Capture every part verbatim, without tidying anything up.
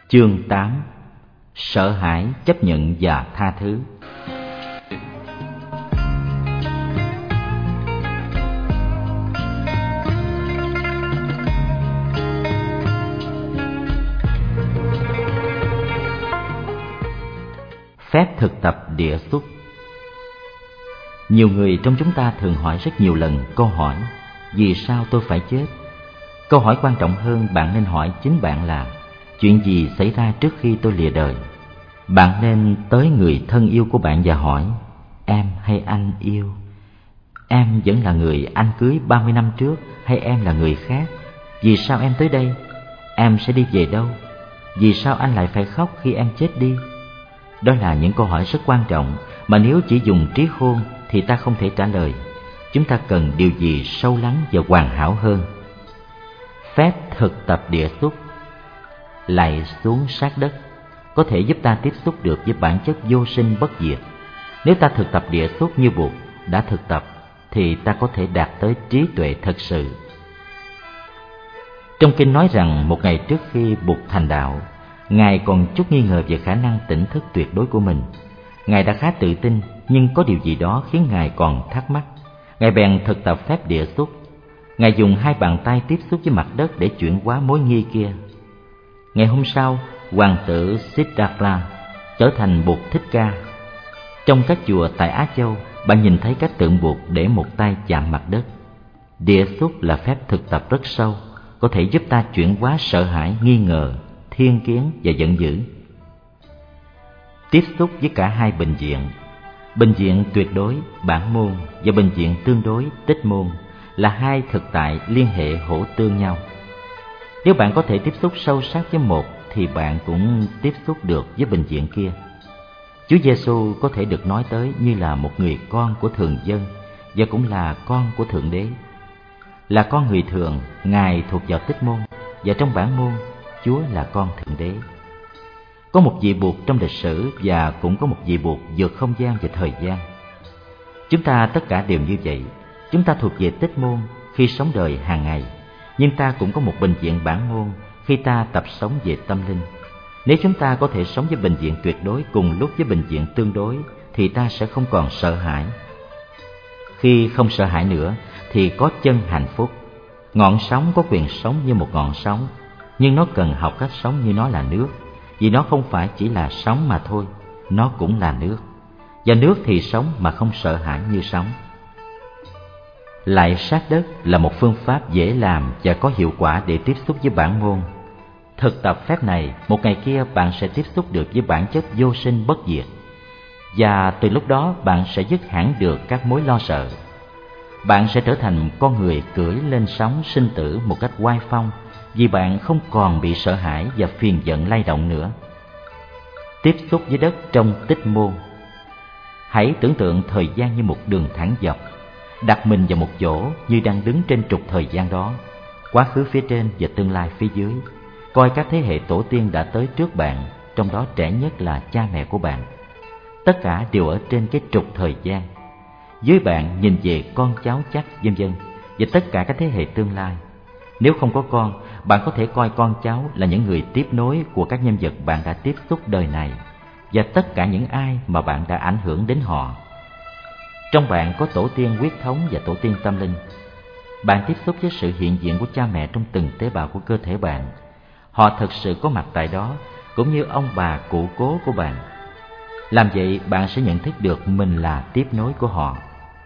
Chương tám. Sợ hãi, chấp nhận và tha thứ. Phép thực tập địa xúc. Nhiều người trong chúng ta thường hỏi rất nhiều lần câu hỏi: vì sao tôi phải chết? Câu hỏi quan trọng hơn bạn nên hỏi chính bạn là: chuyện gì xảy ra trước khi tôi lìa đời? Bạn nên tới người thân yêu của bạn và hỏi: em hay anh yêu? Em vẫn là người anh cưới ba mươi năm trước hay em là người khác? Vì sao em tới đây? Em sẽ đi về đâu? Vì sao anh lại phải khóc khi em chết đi? Đó là những câu hỏi rất quan trọng mà nếu chỉ dùng trí khôn thì ta không thể trả lời. Chúng ta cần điều gì sâu lắng và hoàn hảo hơn. Phép thực tập địa xúc. Lạy xuống sát đất có thể giúp ta tiếp xúc được với bản chất vô sinh bất diệt. Nếu ta thực tập địa xúc như Bụt đã thực tập thì ta có thể đạt tới trí tuệ thật sự. Trong kinh nói rằng một ngày trước khi Bụt thành đạo, Ngài còn chút nghi ngờ về khả năng tỉnh thức tuyệt đối của mình. Ngài đã khá tự tin, nhưng có điều gì đó khiến Ngài còn thắc mắc. Ngài bèn thực tập phép địa xúc. Ngài dùng hai bàn tay tiếp xúc với mặt đất để chuyển hóa mối nghi kia. Ngày hôm sau, hoàng tử Siddhartha trở thành Bụt Thích Ca. Trong các chùa tại Á Châu, bạn nhìn thấy các tượng Bụt để một tay chạm mặt đất. Địa xúc là phép thực tập rất sâu, có thể giúp ta chuyển hóa sợ hãi, nghi ngờ, thiên kiến và giận dữ. Tiếp xúc với cả hai bệnh viện, bệnh viện tuyệt đối, bản môn và bệnh viện tương đối, tích môn là hai thực tại liên hệ hỗ tương nhau. Nếu bạn có thể tiếp xúc sâu sắc với một thì bạn cũng tiếp xúc được với bệnh viện kia. Chúa Giêsu có thể được nói tới như là một người con của thường dân và cũng là con của Thượng Đế. Là con người thường, Ngài thuộc vào tích môn, và trong bản môn, Chúa là con Thượng Đế. Có một vị Bụt trong lịch sử và cũng có một vị Bụt vượt không gian và thời gian. Chúng ta tất cả đều như vậy. Chúng ta thuộc về tích môn khi sống đời hàng ngày, nhưng ta cũng có một bệnh viện bản môn khi ta tập sống về tâm linh. Nếu chúng ta có thể sống với bệnh viện tuyệt đối cùng lúc với bệnh viện tương đối thì ta sẽ không còn sợ hãi. Khi không sợ hãi nữa thì có chân hạnh phúc. Ngọn sóng có quyền sống như một ngọn sóng, nhưng nó cần học cách sống như nó là nước, vì nó không phải chỉ là sóng mà thôi, nó cũng là nước. Và nước thì sống mà không sợ hãi như sóng. Lạy sát đất là một phương pháp dễ làm và có hiệu quả để tiếp xúc với bản môn. Thực tập phép này, một ngày kia bạn sẽ tiếp xúc được với bản chất vô sinh bất diệt, và từ lúc đó bạn sẽ dứt hẳn được các mối lo sợ. Bạn sẽ trở thành con người cưỡi lên sóng sinh tử một cách oai phong, vì bạn không còn bị sợ hãi và phiền giận lay động nữa. Tiếp xúc với đất trong tích môn. Hãy tưởng tượng thời gian như một đường thẳng dọc, đặt mình vào một chỗ như đang đứng trên trục thời gian đó, quá khứ phía trên và tương lai phía dưới. Coi các thế hệ tổ tiên đã tới trước bạn, trong đó trẻ nhất là cha mẹ của bạn. Tất cả đều ở trên cái trục thời gian. Dưới bạn nhìn về con cháu chắc, vân vân, và tất cả các thế hệ tương lai. Nếu không có con, bạn có thể coi con cháu là những người tiếp nối của các nhân vật bạn đã tiếp xúc đời này, và tất cả những ai mà bạn đã ảnh hưởng đến họ. Trong bạn có tổ tiên huyết thống và tổ tiên tâm linh. Bạn tiếp xúc với sự hiện diện của cha mẹ trong từng tế bào của cơ thể bạn. Họ thật sự có mặt tại đó, cũng như ông bà cụ cố của bạn. Làm vậy, bạn sẽ nhận thức được mình là tiếp nối của họ.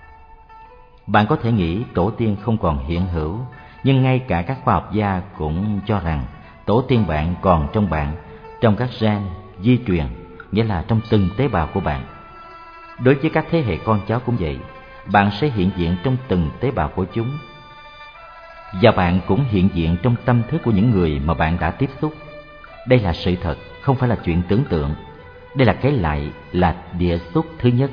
Bạn có thể nghĩ tổ tiên không còn hiện hữu, nhưng ngay cả các khoa học gia cũng cho rằng tổ tiên bạn còn trong bạn, trong các gen, di truyền, nghĩa là trong từng tế bào của bạn. Đối với các thế hệ con cháu cũng vậy, bạn sẽ hiện diện trong từng tế bào của chúng. Và bạn cũng hiện diện trong tâm thức của những người mà bạn đã tiếp xúc. Đây là sự thật, không phải là chuyện tưởng tượng. Đây là cái lạy, là địa xúc thứ nhất.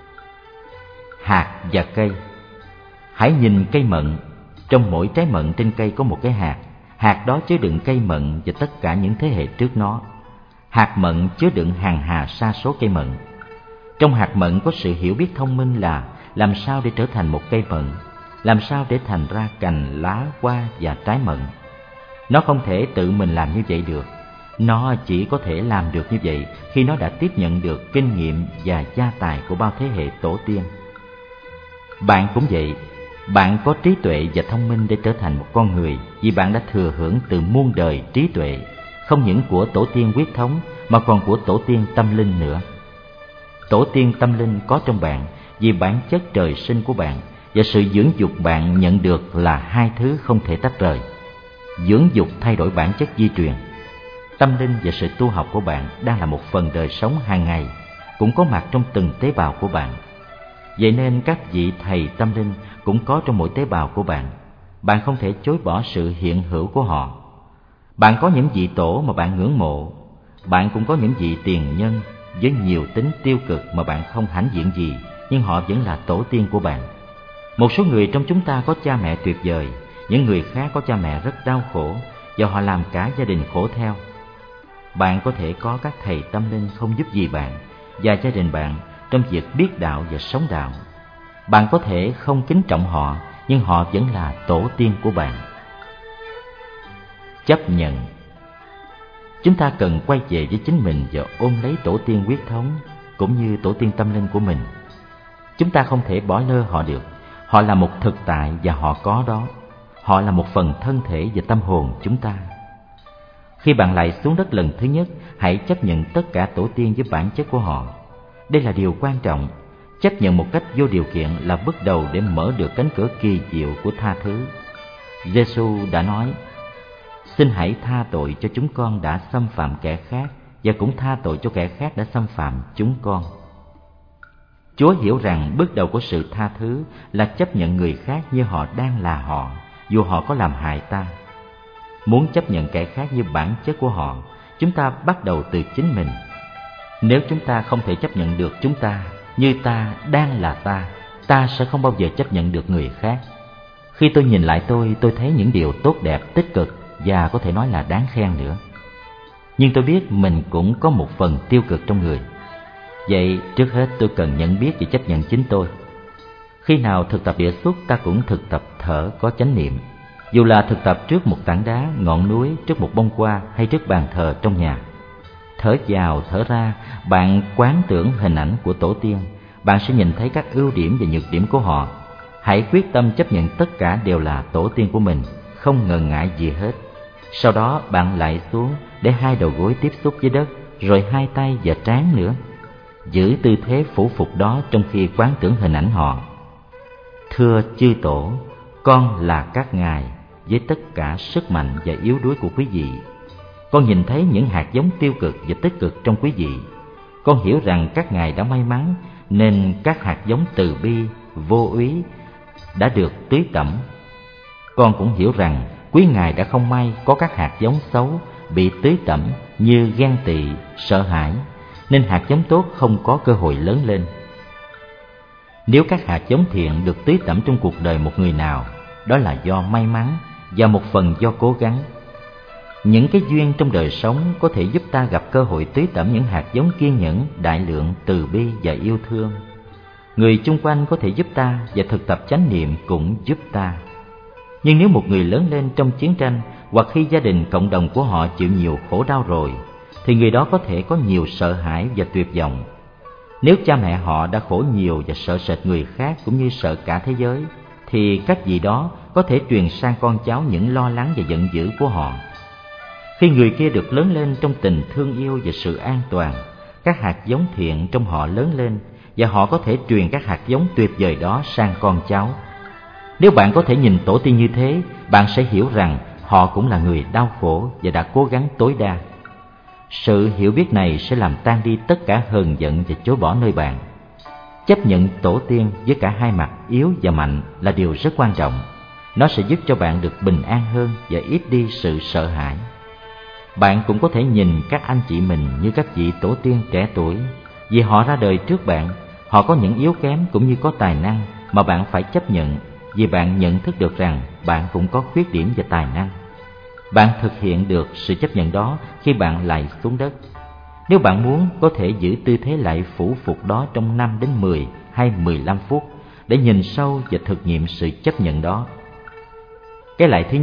Hạt và cây. Hãy nhìn cây mận. Trong mỗi trái mận trên cây có một cái hạt. Hạt đó chứa đựng cây mận và tất cả những thế hệ trước nó. Hạt mận chứa đựng hàng hà sa số cây mận. Trong hạt mận có sự hiểu biết thông minh là làm sao để trở thành một cây mận, làm sao để thành ra cành, lá, hoa và trái mận. Nó không thể tự mình làm như vậy được, Nó chỉ có thể làm được như vậy khi nó đã tiếp nhận được kinh nghiệm và gia tài của bao thế hệ tổ tiên. Bạn cũng vậy, bạn có trí tuệ và thông minh để trở thành một con người vì bạn đã thừa hưởng từ muôn đời trí tuệ, không những của tổ tiên huyết thống mà còn của tổ tiên tâm linh nữa. Tổ tiên tâm linh có trong bạn vì bản chất trời sinh của bạn, và sự dưỡng dục bạn nhận được là hai thứ không thể tách rời. Dưỡng dục thay đổi bản chất di truyền. Tâm linh và sự tu học của bạn đang là một phần đời sống hàng ngày, cũng có mặt trong từng tế bào của bạn. Vậy nên các vị thầy tâm linh cũng có trong mỗi tế bào của bạn. Bạn không thể chối bỏ sự hiện hữu của họ. Bạn có những vị tổ mà bạn ngưỡng mộ. Bạn cũng có những vị tiền nhân với nhiều tính tiêu cực mà bạn không hãnh diện gì, nhưng họ vẫn là tổ tiên của bạn. Một số người trong chúng ta có cha mẹ tuyệt vời, những người khác có cha mẹ rất đau khổ và họ làm cả gia đình khổ theo. Bạn có thể có các thầy tâm linh không giúp gì bạn và gia đình bạn trong việc biết đạo và sống đạo. Bạn có thể không kính trọng họ, nhưng họ vẫn là tổ tiên của bạn. Chấp nhận. Chúng ta cần quay về với chính mình và ôm lấy tổ tiên huyết thống cũng như tổ tiên tâm linh của mình. Chúng ta không thể bỏ lơ họ được. Họ là một thực tại và họ có đó. Họ là một phần thân thể và tâm hồn chúng ta. Khi bạn lại xuống đất lần thứ nhất, hãy chấp nhận tất cả tổ tiên với bản chất của họ. Đây là điều quan trọng. Chấp nhận một cách vô điều kiện là bước đầu để mở được cánh cửa kỳ diệu của tha thứ. Giê-xu đã nói: xin hãy tha tội cho chúng con đã xâm phạm kẻ khác, và cũng tha tội cho kẻ khác đã xâm phạm chúng con. Chúa hiểu rằng bước đầu của sự tha thứ là chấp nhận người khác như họ đang là họ, dù họ có làm hại ta. Muốn chấp nhận kẻ khác như bản chất của họ, chúng ta bắt đầu từ chính mình. Nếu chúng ta không thể chấp nhận được chúng ta như ta đang là ta, ta sẽ không bao giờ chấp nhận được người khác. Khi tôi nhìn lại tôi, tôi thấy những điều tốt đẹp, tích cực và có thể nói là đáng khen nữa. Nhưng tôi biết mình cũng có một phần tiêu cực trong người. Vậy trước hết tôi cần nhận biết và chấp nhận chính tôi. Khi nào thực tập địa xuất, ta cũng thực tập thở có chánh niệm. Dù là thực tập trước một tảng đá, ngọn núi, trước một bông hoa hay trước bàn thờ trong nhà. Thở vào, thở ra, bạn quán tưởng hình ảnh của tổ tiên. Bạn sẽ nhìn thấy các ưu điểm và nhược điểm của họ. Hãy quyết tâm chấp nhận tất cả đều là tổ tiên của mình, không ngần ngại gì hết. Sau đó bạn lại xuống để hai đầu gối tiếp xúc với đất, rồi hai tay và trán nữa. Giữ tư thế phủ phục đó trong khi quán tưởng hình ảnh họ. Thưa chư tổ, con là các ngài với tất cả sức mạnh và yếu đuối của quý vị. Con nhìn thấy những hạt giống tiêu cực và tích cực trong quý vị. Con hiểu rằng các ngài đã may mắn nên các hạt giống từ bi, vô úy đã được tưới tẩm. Con cũng hiểu rằng quý ngài đã không may có các hạt giống xấu bị tưới tẩm như ghen tị, sợ hãi, nên hạt giống tốt không có cơ hội lớn lên. Nếu các hạt giống thiện được tưới tẩm trong cuộc đời một người nào, đó là do may mắn và một phần do cố gắng. Những cái duyên trong đời sống có thể giúp ta gặp cơ hội tưới tẩm những hạt giống kiên nhẫn, đại lượng, từ bi và yêu thương. Người chung quanh có thể giúp ta và thực tập chánh niệm cũng giúp ta. Nhưng nếu một người lớn lên trong chiến tranh hoặc khi gia đình, cộng đồng của họ chịu nhiều khổ đau rồi, thì người đó có thể có nhiều sợ hãi và tuyệt vọng. Nếu cha mẹ họ đã khổ nhiều và sợ sệt người khác cũng như sợ cả thế giới, thì cách gì đó có thể truyền sang con cháu những lo lắng và giận dữ của họ. Khi người kia được lớn lên trong tình thương yêu và sự an toàn, các hạt giống thiện trong họ lớn lên và họ có thể truyền các hạt giống tuyệt vời đó sang con cháu. Nếu bạn có thể nhìn tổ tiên như thế, bạn sẽ hiểu rằng họ cũng là người đau khổ và đã cố gắng tối đa. Sự hiểu biết này sẽ làm tan đi tất cả hờn giận và chối bỏ nơi bạn. Chấp nhận tổ tiên với cả hai mặt yếu và mạnh là điều rất quan trọng. Nó sẽ giúp cho bạn được bình an hơn và ít đi sự sợ hãi. Bạn cũng có thể nhìn các anh chị mình như các vị tổ tiên trẻ tuổi. Vì họ ra đời trước bạn, họ có những yếu kém cũng như có tài năng mà bạn phải chấp nhận, vì bạn nhận thức được rằng bạn cũng có khuyết điểm và tài năng. Bạn thực hiện được sự chấp nhận đó khi bạn lại xuống đất. Nếu bạn muốn, có thể giữ tư thế lại phủ phục đó trong năm đến mười hay mười lăm phút để nhìn sâu và thực nghiệm sự chấp nhận đó. Cái lại thứ nhất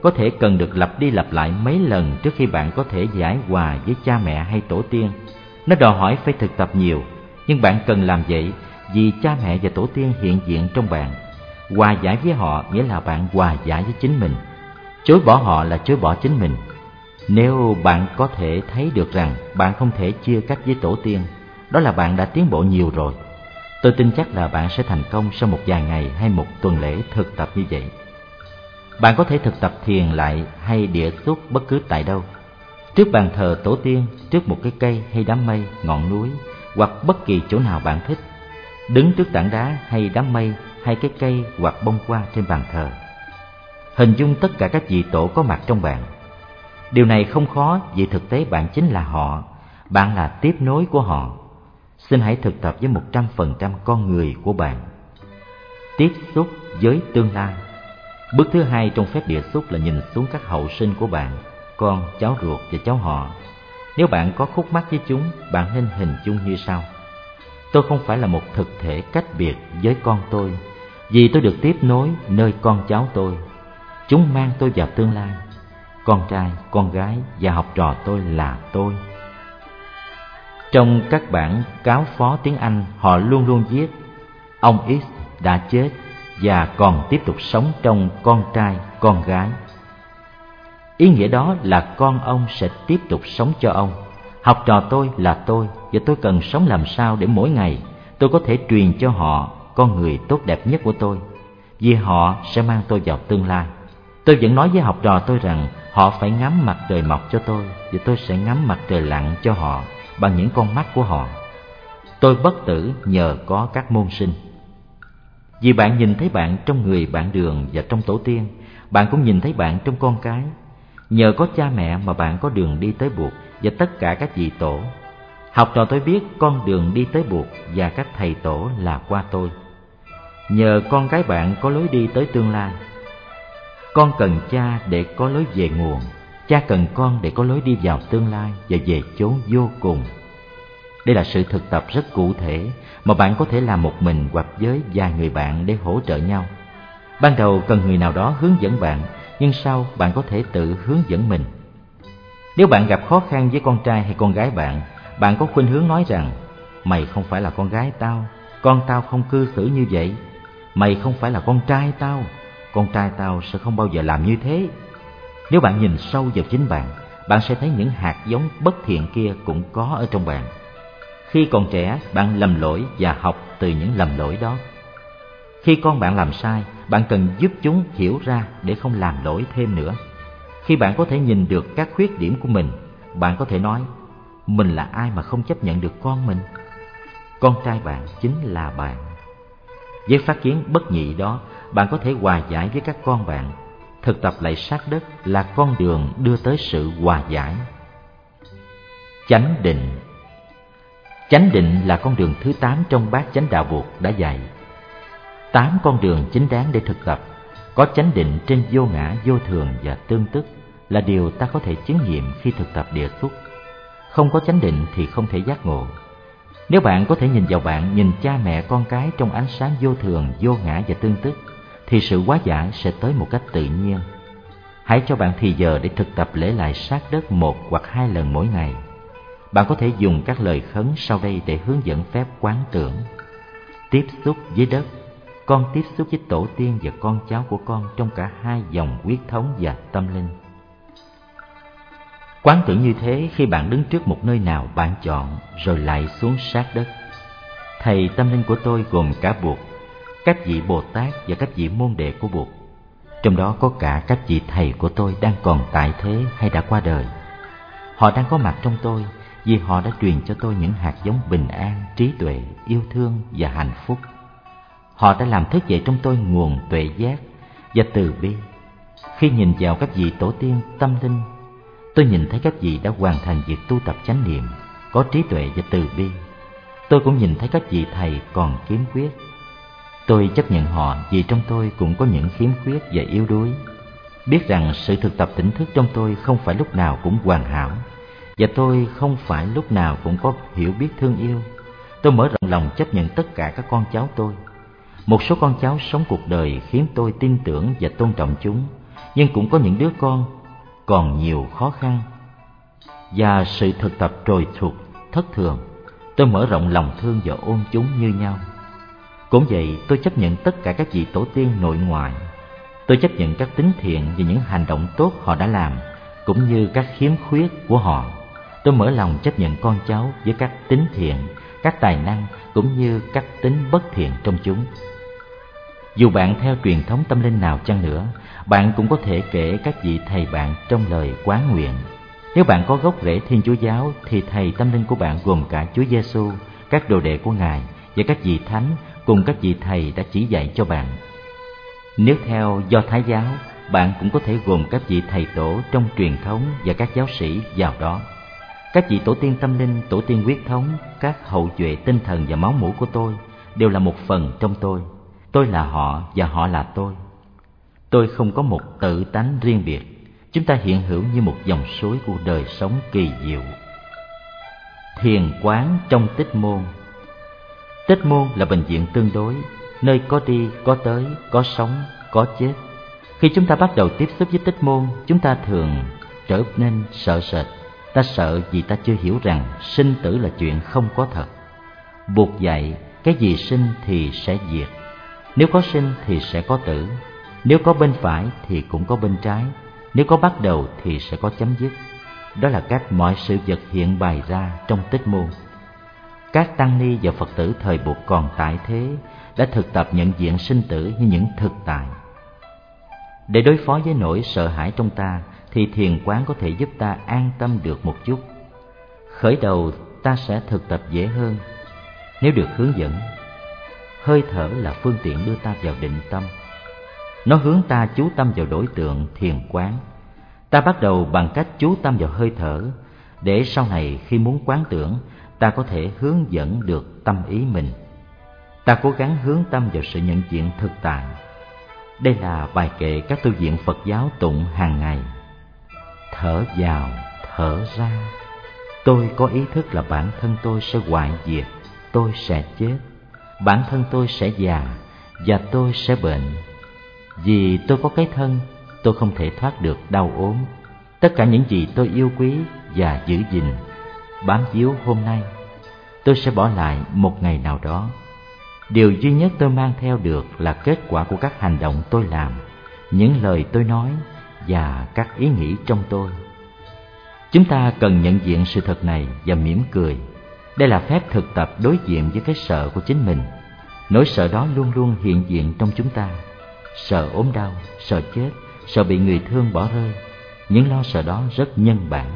có thể cần được lặp đi lặp lại mấy lần trước khi bạn có thể giải hòa với cha mẹ hay tổ tiên. Nó đòi hỏi phải thực tập nhiều, nhưng bạn cần làm vậy vì cha mẹ và tổ tiên hiện diện trong bạn. Hòa giải với họ nghĩa là bạn hòa giải với chính mình. Chối bỏ họ là chối bỏ chính mình. Nếu bạn có thể thấy được rằng bạn không thể chia cách với tổ tiên, đó là bạn đã tiến bộ nhiều rồi. Tôi tin chắc là bạn sẽ thành công sau một vài ngày hay một tuần lễ thực tập như vậy. Bạn có thể thực tập thiền lại hay địa xúc bất cứ tại đâu. Trước bàn thờ tổ tiên, trước một cái cây hay đám mây, ngọn núi, hoặc bất kỳ chỗ nào bạn thích. Đứng trước tảng đá hay đám mây hay cái cây hoặc bông hoa trên bàn thờ. Hình dung tất cả các vị tổ có mặt trong bạn. Điều này không khó vì thực tế bạn chính là họ, bạn là tiếp nối của họ. Xin hãy thực tập với một trăm phần trăm con người của bạn. Tiếp xúc với tương lai. Bước thứ hai trong phép địa xúc là nhìn xuống các hậu sinh của bạn, con, cháu ruột và cháu họ. Nếu bạn có khúc mắc với chúng, bạn nên hình dung như sau. Tôi không phải là một thực thể cách biệt với con tôi, vì tôi được tiếp nối nơi con cháu tôi. Chúng mang tôi vào tương lai. Con trai, con gái và học trò tôi là tôi. Trong các bản cáo phó tiếng Anh, họ luôn luôn viết ông X đã chết và còn tiếp tục sống trong con trai, con gái. Ý nghĩa đó là con ông sẽ tiếp tục sống cho ông. Học trò tôi là tôi, và tôi cần sống làm sao để mỗi ngày tôi có thể truyền cho họ con người tốt đẹp nhất của tôi, vì họ sẽ mang tôi vào tương lai. Tôi vẫn nói với học trò tôi rằng họ phải ngắm mặt trời mọc cho tôi, và tôi sẽ ngắm mặt trời lặn cho họ bằng những con mắt của họ. Tôi bất tử nhờ có các môn sinh. Vì bạn nhìn thấy bạn trong người bạn Đường và trong tổ tiên, bạn cũng nhìn thấy bạn trong con cái. Nhờ có cha mẹ mà bạn có đường đi tới Bụt và tất cả các vị tổ. Học trò tôi biết con đường đi tới Bụt và các thầy tổ là qua tôi. Nhờ con cái bạn có lối đi tới tương lai. Con cần cha để có lối về nguồn, cha cần con để có lối đi vào tương lai và về chốn vô cùng. Đây là sự thực tập rất cụ thể mà bạn có thể làm một mình hoặc với vài người bạn để hỗ trợ nhau. Ban đầu cần người nào đó hướng dẫn bạn, nhưng sau bạn có thể tự hướng dẫn mình. Nếu bạn gặp khó khăn với con trai hay con gái bạn, bạn có khuynh hướng nói rằng mày không phải là con gái tao, con tao không cư xử như vậy. Mày không phải là con trai tao, con trai tao sẽ không bao giờ làm như thế. Nếu bạn nhìn sâu vào chính bạn, bạn sẽ thấy những hạt giống bất thiện kia cũng có ở trong bạn. Khi còn trẻ, bạn lầm lỗi và học từ những lầm lỗi đó. Khi con bạn làm sai, bạn cần giúp chúng hiểu ra để không làm lỗi thêm nữa. Khi bạn có thể nhìn được các khuyết điểm của mình, bạn có thể nói, mình là ai mà không chấp nhận được con mình? Con trai bạn chính là bạn. Với phát kiến bất nhị đó, bạn có thể hòa giải với các con bạn. Thực tập lạy sát đất là con đường đưa tới sự hòa giải. Chánh định. Chánh định là con đường thứ tám trong bát chánh đạo Bụt đã dạy. Tám con đường chính đáng để thực tập. Có chánh định trên vô ngã, vô thường và tương tức là điều ta có thể chứng nghiệm khi thực tập địa xúc. Không có chánh định thì không thể giác ngộ. Nếu bạn có thể nhìn vào bạn, nhìn cha mẹ con cái trong ánh sáng vô thường, vô ngã và tương tức, thì sự hóa giải sẽ tới một cách tự nhiên. Hãy cho bạn thì giờ để thực tập lễ lại sát đất một hoặc hai lần mỗi ngày. Bạn có thể dùng các lời khấn sau đây để hướng dẫn phép quán tưởng. Tiếp xúc với đất. Con tiếp xúc với tổ tiên và con cháu của con trong cả hai dòng huyết thống và tâm linh. Quán tưởng như thế khi bạn đứng trước một nơi nào bạn chọn, rồi lại xuống sát đất. Thầy tâm linh của tôi gồm cả Bụt, các vị Bồ Tát và các vị môn đệ của Bụt. Trong đó có cả các vị thầy của tôi đang còn tại thế hay đã qua đời. Họ đang có mặt trong tôi vì họ đã truyền cho tôi những hạt giống bình an, trí tuệ, yêu thương và hạnh phúc. Họ đã làm thức dậy trong tôi nguồn tuệ giác và từ bi. Khi nhìn vào các vị tổ tiên tâm linh, tôi nhìn thấy các vị đã hoàn thành việc tu tập chánh niệm, có trí tuệ và từ bi. Tôi cũng nhìn thấy các vị thầy còn khiếm khuyết. Tôi chấp nhận họ vì trong tôi cũng có những khiếm khuyết và yếu đuối. Biết rằng sự thực tập tỉnh thức trong tôi không phải lúc nào cũng hoàn hảo, và tôi không phải lúc nào cũng có hiểu biết thương yêu. Tôi mở rộng lòng chấp nhận tất cả các con cháu tôi. Một số con cháu sống cuộc đời khiến tôi tin tưởng và tôn trọng chúng, nhưng cũng có những đứa con còn nhiều khó khăn. Và sự thực tập trồi thuộc thất thường, tôi mở rộng lòng thương và ôm chúng như nhau. Cũng vậy, tôi chấp nhận tất cả các vị tổ tiên nội ngoại. Tôi chấp nhận các tính thiện và những hành động tốt họ đã làm, cũng như các khiếm khuyết của họ. Tôi mở lòng chấp nhận con cháu với các tính thiện, các tài năng cũng như các tính bất thiện trong chúng. Dù bạn theo truyền thống tâm linh nào chăng nữa, bạn cũng có thể kể các vị thầy bạn trong lời quán nguyện. Nếu bạn có gốc rễ Thiên Chúa giáo thì thầy tâm linh của bạn gồm cả Chúa Giêsu, các đồ đệ của Ngài và các vị thánh cùng các vị thầy đã chỉ dạy cho bạn. Nếu theo Do Thái giáo, bạn cũng có thể gồm các vị thầy tổ trong truyền thống và các giáo sĩ vào đó. Các vị tổ tiên tâm linh, tổ tiên huyết thống, các hậu duệ tinh thần và máu mủ của tôi đều là một phần trong tôi. Tôi là họ và họ là tôi. Tôi không có một tự tánh riêng biệt. Chúng ta hiện hữu như một dòng suối của đời sống kỳ diệu. Thiền quán trong tích môn. Tích môn là bệnh viện tương đối, nơi có đi, có tới, có sống, có chết. Khi chúng ta bắt đầu tiếp xúc với tích môn, chúng ta thường trở nên sợ sệt. Ta sợ vì ta chưa hiểu rằng sinh tử là chuyện không có thật. Buộc dạy, cái gì sinh thì sẽ diệt. Nếu có sinh thì sẽ có tử. Nếu có bên phải thì cũng có bên trái. Nếu có bắt đầu thì sẽ có chấm dứt. Đó là cách mọi sự vật hiện bày ra trong tích môn. Các tăng ni và Phật tử thời buộc còn tại thế đã thực tập nhận diện sinh tử như những thực tại. Để đối phó với nỗi sợ hãi trong ta thì thiền quán có thể giúp ta an tâm được một chút. Khởi đầu ta sẽ thực tập dễ hơn nếu được hướng dẫn. Hơi thở là phương tiện đưa ta vào định tâm. Nó hướng ta chú tâm vào đối tượng thiền quán. Ta bắt đầu bằng cách chú tâm vào hơi thở, để sau này khi muốn quán tưởng, ta có thể hướng dẫn được tâm ý mình. Ta cố gắng hướng tâm vào sự nhận diện thực tại. Đây là bài kệ các tu viện Phật giáo tụng hàng ngày. Thở vào, thở ra. Tôi có ý thức là bản thân tôi sẽ hoại diệt, tôi sẽ chết. Bản thân tôi sẽ già và tôi sẽ bệnh. Vì tôi có cái thân, tôi không thể thoát được đau ốm. Tất cả những gì tôi yêu quý và giữ gìn, bám víu hôm nay, tôi sẽ bỏ lại một ngày nào đó. Điều duy nhất tôi mang theo được là kết quả của các hành động tôi làm, những lời tôi nói và các ý nghĩ trong tôi. Chúng ta cần nhận diện sự thật này và mỉm cười. Đây là phép thực tập đối diện với cái sợ của chính mình. Nỗi sợ đó luôn luôn hiện diện trong chúng ta. Sợ ốm đau, sợ chết, sợ bị người thương bỏ rơi. Những lo sợ đó rất nhân bản.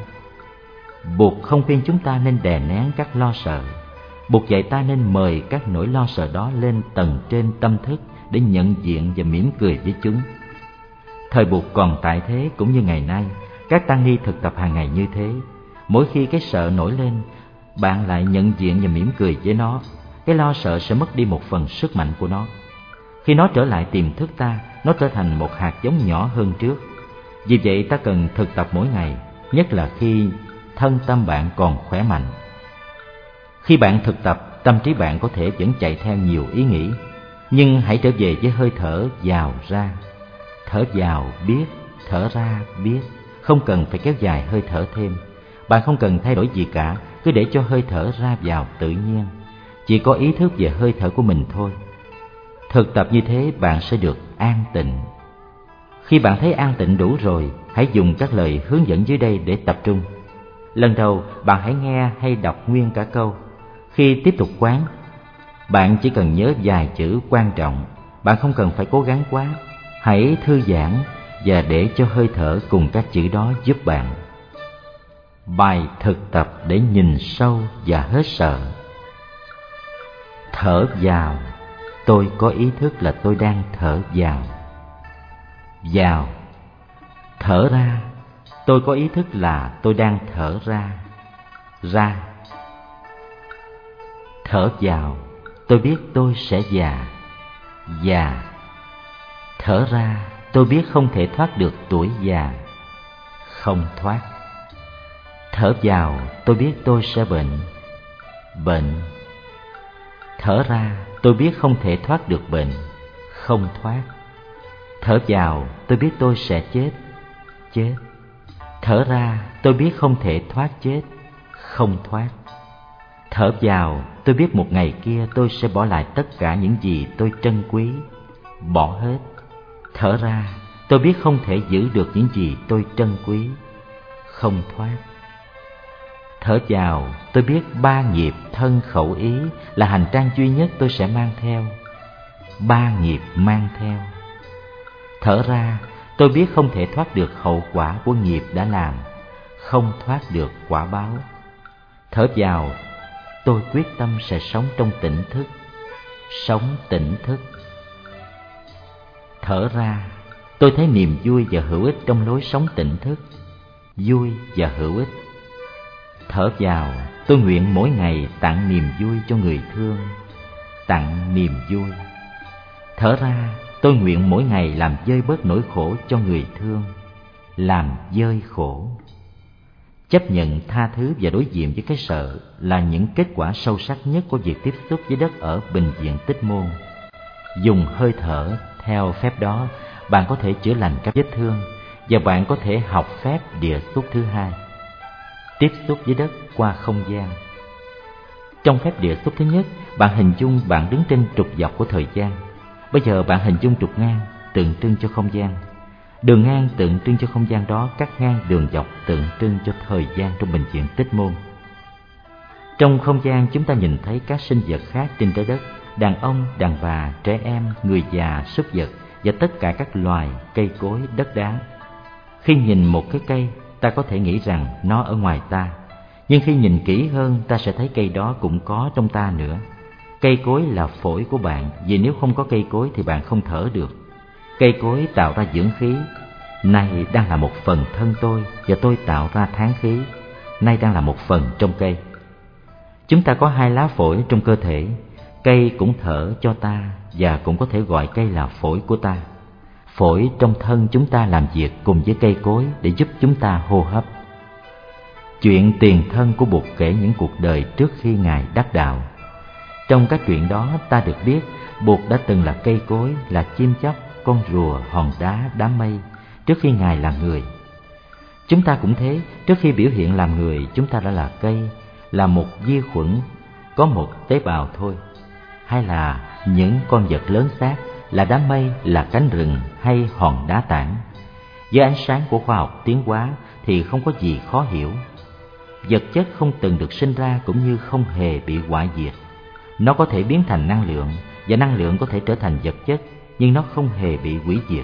Buộc không khuyên chúng ta nên đè nén các lo sợ. Buộc dạy ta nên mời các nỗi lo sợ đó lên tầng trên tâm thức để nhận diện và mỉm cười với chúng. Thời buộc còn tại thế cũng như ngày nay, các tăng ni thực tập hàng ngày như thế. Mỗi khi cái sợ nổi lên, bạn lại nhận diện và mỉm cười với nó. Cái lo sợ sẽ mất đi một phần sức mạnh của nó. Khi nó trở lại tiềm thức ta, nó trở thành một hạt giống nhỏ hơn trước. Vì vậy ta cần thực tập mỗi ngày, nhất là khi thân tâm bạn còn khỏe mạnh. Khi bạn thực tập, tâm trí bạn có thể vẫn chạy theo nhiều ý nghĩ, nhưng hãy trở về với hơi thở vào ra. Thở vào biết, thở ra biết. Không cần phải kéo dài hơi thở thêm. Bạn không cần thay đổi gì cả, cứ để cho hơi thở ra vào tự nhiên. Chỉ có ý thức về hơi thở của mình thôi. Thực tập như thế bạn sẽ được an tịnh. Khi bạn thấy an tịnh đủ rồi, hãy dùng các lời hướng dẫn dưới đây để tập trung. Lần đầu, bạn hãy nghe hay đọc nguyên cả câu. Khi tiếp tục quán, bạn chỉ cần nhớ vài chữ quan trọng. Bạn không cần phải cố gắng quá. Hãy thư giãn và để cho hơi thở cùng các chữ đó giúp bạn. Bài thực tập để nhìn sâu và hết sợ. Thở vào, tôi có ý thức là tôi đang thở vào. Vào. Thở ra, tôi có ý thức là tôi đang thở ra. Ra. Thở vào, tôi biết tôi sẽ già. Già. Thở ra, tôi biết không thể thoát được tuổi già. Không thoát. Thở vào, tôi biết tôi sẽ bệnh. Bệnh. Thở ra, tôi biết không thể thoát được bệnh. Không thoát. Thở vào, tôi biết tôi sẽ chết, chết. Thở ra, tôi biết không thể thoát chết, không thoát. Thở vào, tôi biết một ngày kia tôi sẽ bỏ lại tất cả những gì tôi trân quý, bỏ hết. Thở ra, tôi biết không thể giữ được những gì tôi trân quý, không thoát. Thở vào, tôi biết ba nghiệp thân khẩu ý là hành trang duy nhất tôi sẽ mang theo, ba nghiệp mang theo. Thở ra, tôi biết không thể thoát được hậu quả của nghiệp đã làm, không thoát được quả báo. Thở vào, tôi quyết tâm sẽ sống trong tỉnh thức, sống tỉnh thức. Thở ra, tôi thấy niềm vui và hữu ích trong lối sống tỉnh thức, vui và hữu ích. Thở vào, tôi nguyện mỗi ngày tặng niềm vui cho người thương, tặng niềm vui. Thở ra, tôi nguyện mỗi ngày làm vơi bớt nỗi khổ cho người thương, làm vơi khổ. Chấp nhận, tha thứ và đối diện với cái sợ là những kết quả sâu sắc nhất của việc tiếp xúc với đất ở Bình Diện Tích Môn. Dùng hơi thở, theo phép đó, bạn có thể chữa lành các vết thương và bạn có thể học phép địa xúc thứ hai, tiếp xúc với đất qua không gian. Trong phép địa xúc thứ nhất, bạn hình dung bạn đứng trên trục dọc của thời gian. Bây giờ bạn hình dung trục ngang tượng trưng cho không gian. Đường ngang tượng trưng cho không gian đó cắt ngang đường dọc tượng trưng cho thời gian trong Bình Diện Tích Môn. Trong không gian, chúng ta nhìn thấy các sinh vật khác trên trái đất, đàn ông, đàn bà, trẻ em, người già, súc vật và tất cả các loài, cây cối, đất đá. Khi nhìn một cái cây, ta có thể nghĩ rằng nó ở ngoài ta, nhưng khi nhìn kỹ hơn, ta sẽ thấy cây đó cũng có trong ta nữa. Cây cối là phổi của bạn, vì nếu không có cây cối thì bạn không thở được. Cây cối tạo ra dưỡng khí, nay đang là một phần thân tôi, và tôi tạo ra tháng khí, nay đang là một phần trong cây. Chúng ta có hai lá phổi trong cơ thể, cây cũng thở cho ta và cũng có thể gọi cây là phổi của ta. Phổi trong thân chúng ta làm việc cùng với cây cối để giúp chúng ta hô hấp. Chuyện tiền thân của Bụt kể những cuộc đời trước khi Ngài đắc đạo. Trong các chuyện đó ta được biết Bụt đã từng là cây cối, là chim chóc, con rùa, hòn đá, đám mây trước khi Ngài là người. Chúng ta cũng thế, trước khi biểu hiện làm người, chúng ta đã là cây, là một vi khuẩn, có một tế bào thôi, hay là những con vật lớn xác, là đám mây, là cánh rừng hay hòn đá tảng. Với ánh sáng của khoa học tiến hóa thì không có gì khó hiểu. Vật chất không từng được sinh ra cũng như không hề bị hoại diệt. Nó có thể biến thành năng lượng, và năng lượng có thể trở thành vật chất, nhưng nó không hề bị hủy diệt.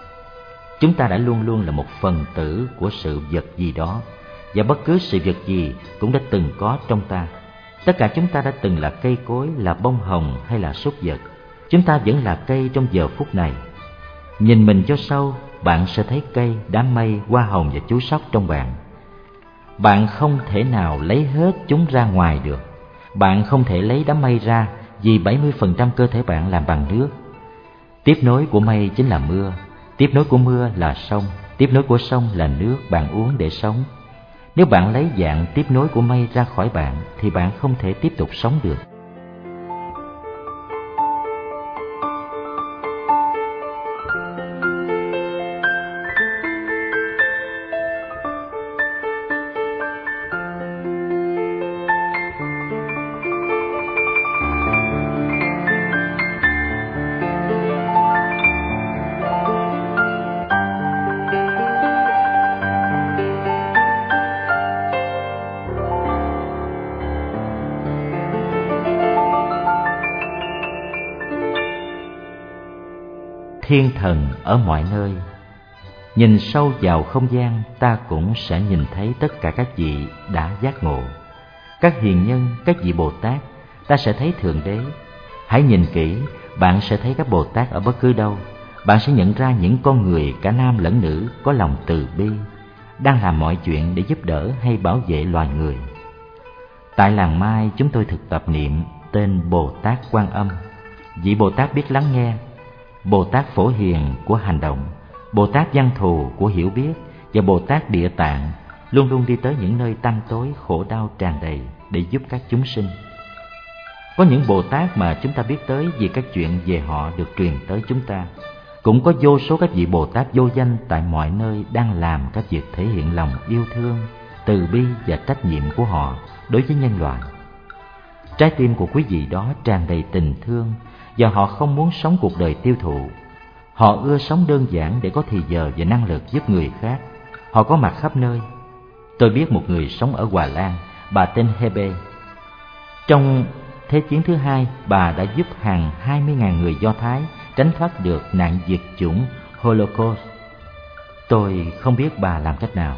Chúng ta đã luôn luôn là một phần tử của sự vật gì đó, và bất cứ sự vật gì cũng đã từng có trong ta. Tất cả chúng ta đã từng là cây cối, là bông hồng hay là súc vật. Chúng ta vẫn là cây trong giờ phút này. Nhìn mình cho sâu, bạn sẽ thấy cây, đám mây, hoa hồng và chú sóc trong bạn. Bạn không thể nào lấy hết chúng ra ngoài được. Bạn không thể lấy đám mây ra, vì bảy mươi phần trăm cơ thể bạn làm bằng nước. Tiếp nối của mây chính là mưa, tiếp nối của mưa là sông, tiếp nối của sông là nước bạn uống để sống. Nếu bạn lấy dạng tiếp nối của mây ra khỏi bạn thì bạn không thể tiếp tục sống được. Thiên thần ở mọi nơi. Nhìn sâu vào không gian, ta cũng sẽ nhìn thấy tất cả các vị đã giác ngộ, các hiền nhân, các vị Bồ Tát. Ta sẽ thấy Thượng Đế. Hãy nhìn kỹ, bạn sẽ thấy các Bồ Tát ở bất cứ đâu. Bạn sẽ nhận ra những con người cả nam lẫn nữ có lòng từ bi, đang làm mọi chuyện để giúp đỡ hay bảo vệ loài người. Tại làng Mai, chúng tôi thực tập niệm tên Bồ Tát Quan Âm. Vị Bồ Tát biết lắng nghe, Bồ Tát Phổ Hiền của hành động, Bồ Tát Văn Thù của hiểu biết và Bồ Tát Địa Tạng luôn luôn đi tới những nơi tăm tối khổ đau tràn đầy để giúp các chúng sinh. Có những Bồ Tát mà chúng ta biết tới vì các chuyện về họ được truyền tới chúng ta. Cũng có vô số các vị Bồ Tát vô danh tại mọi nơi đang làm các việc thể hiện lòng yêu thương, từ bi và trách nhiệm của họ đối với nhân loại. Trái tim của quý vị đó tràn đầy tình thương và họ không muốn sống cuộc đời tiêu thụ. Họ ưa sống đơn giản để có thì giờ và năng lực giúp người khác. Họ có mặt khắp nơi. Tôi biết một người sống ở Hòa Lan, bà tên Hebe. Trong Thế chiến thứ hai, bà đã giúp hàng hai mươi nghìn người Do Thái tránh thoát được nạn diệt chủng Holocaust. Tôi không biết bà làm cách nào.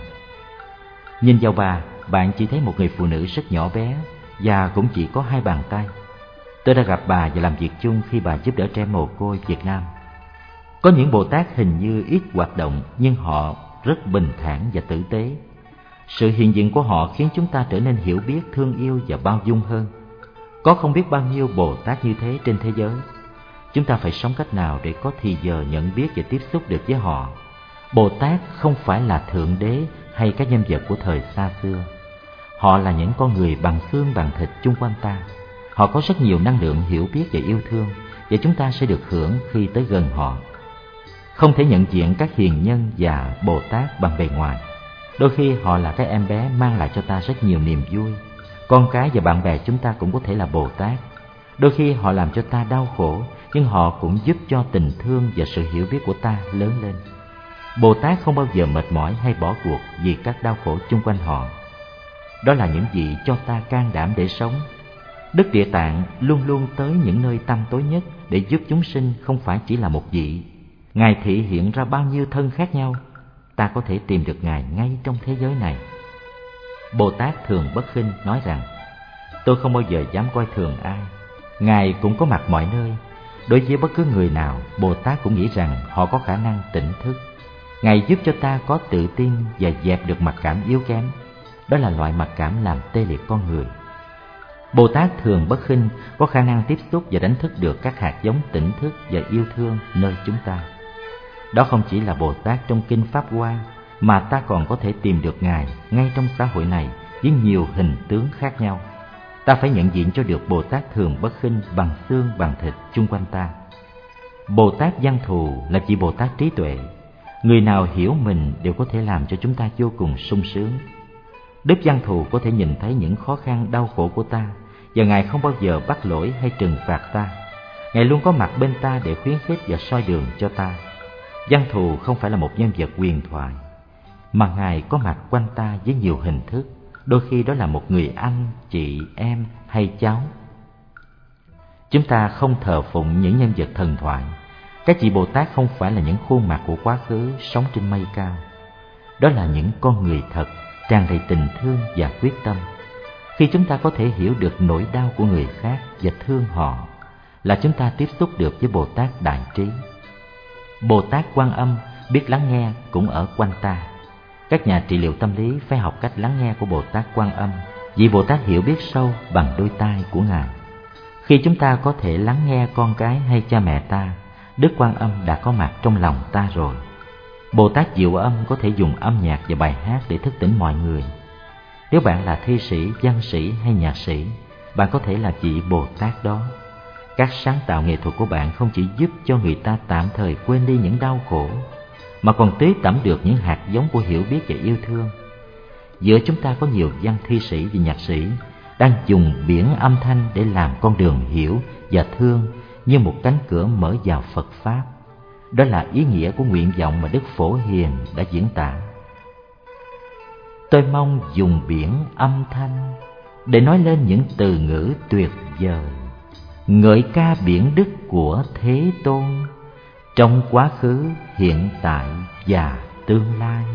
Nhìn vào bà, bạn chỉ thấy một người phụ nữ rất nhỏ bé và cũng chỉ có hai bàn tay. Tôi đã gặp bà và làm việc chung khi bà giúp đỡ trẻ mồ côi Việt Nam. Có những Bồ Tát hình như ít hoạt động, nhưng họ rất bình thản và tử tế. Sự hiện diện của họ khiến chúng ta trở nên hiểu biết, thương yêu và bao dung hơn. Có không biết bao nhiêu Bồ Tát như thế trên thế giới. Chúng ta phải sống cách nào để có thì giờ nhận biết và tiếp xúc được với họ. Bồ Tát không phải là Thượng Đế hay các nhân vật của thời xa xưa. Họ là những con người bằng xương bằng thịt chung quanh ta. Họ có rất nhiều năng lượng hiểu biết và yêu thương, và chúng ta sẽ được hưởng khi tới gần họ. Không thể nhận diện các hiền nhân và Bồ Tát bằng bề ngoài. Đôi khi họ là các em bé mang lại cho ta rất nhiều niềm vui. Con cái và bạn bè chúng ta cũng có thể là Bồ Tát. Đôi khi họ làm cho ta đau khổ, nhưng họ cũng giúp cho tình thương và sự hiểu biết của ta lớn lên. Bồ Tát không bao giờ mệt mỏi hay bỏ cuộc vì các đau khổ chung quanh họ. Đó là những gì cho ta can đảm để sống. Đức Địa Tạng luôn luôn tới những nơi tăm tối nhất để giúp chúng sinh, không phải chỉ là một vị. Ngài thị hiện ra bao nhiêu thân khác nhau. Ta có thể tìm được Ngài ngay trong thế giới này. Bồ Tát Thường Bất Khinh nói rằng: tôi không bao giờ dám coi thường ai. Ngài cũng có mặt mọi nơi. Đối với bất cứ người nào, Bồ Tát cũng nghĩ rằng họ có khả năng tỉnh thức. Ngài giúp cho ta có tự tin và dẹp được mặc cảm yếu kém. Đó là loại mặc cảm làm tê liệt con người. Bồ Tát Thường Bất Khinh có khả năng tiếp xúc và đánh thức được các hạt giống tỉnh thức và yêu thương nơi chúng ta. Đó không chỉ là Bồ Tát trong Kinh Pháp Hoa, mà ta còn có thể tìm được Ngài ngay trong xã hội này với nhiều hình tướng khác nhau. Ta phải nhận diện cho được Bồ Tát Thường Bất Khinh bằng xương bằng thịt chung quanh ta. Bồ Tát Văn Thù là vị Bồ Tát trí tuệ. Người nào hiểu mình đều có thể làm cho chúng ta vô cùng sung sướng. Đức Văn Thù có thể nhìn thấy những khó khăn đau khổ của ta, và Ngài không bao giờ bắt lỗi hay trừng phạt ta. Ngài luôn có mặt bên ta để khuyến khích và soi đường cho ta. Văn Thù không phải là một nhân vật huyền thoại, mà Ngài có mặt quanh ta với nhiều hình thức. Đôi khi đó là một người anh, chị, em hay cháu. Chúng ta không thờ phụng những nhân vật thần thoại. Các vị Bồ Tát không phải là những khuôn mặt của quá khứ sống trên mây cao. Đó là những con người thật, tràn đầy tình thương và quyết tâm. Khi chúng ta có thể hiểu được nỗi đau của người khác và thương họ, là chúng ta tiếp xúc được với Bồ Tát Đại Trí. Bồ Tát Quan Âm biết lắng nghe cũng ở quanh ta. Các nhà trị liệu tâm lý phải học cách lắng nghe của Bồ Tát Quan Âm, vì Bồ Tát hiểu biết sâu bằng đôi tai của Ngài. Khi chúng ta có thể lắng nghe con cái hay cha mẹ ta, Đức Quan Âm đã có mặt trong lòng ta rồi. Bồ Tát Diệu Âm có thể dùng âm nhạc và bài hát để thức tỉnh mọi người. Nếu bạn là thi sĩ, văn sĩ hay nhạc sĩ, bạn có thể là vị Bồ Tát đó. Các sáng tạo nghệ thuật của bạn không chỉ giúp cho người ta tạm thời quên đi những đau khổ, mà còn tưới tẩm được những hạt giống của hiểu biết và yêu thương. Giữa chúng ta có nhiều văn thi sĩ và nhạc sĩ đang dùng biển âm thanh để làm con đường hiểu và thương như một cánh cửa mở vào Phật Pháp. Đó là ý nghĩa của nguyện vọng mà Đức Phổ Hiền đã diễn tả. Tôi mong dùng biển âm thanh để nói lên những từ ngữ tuyệt vời, ngợi ca biển đức của Thế Tôn trong quá khứ, hiện tại và tương lai.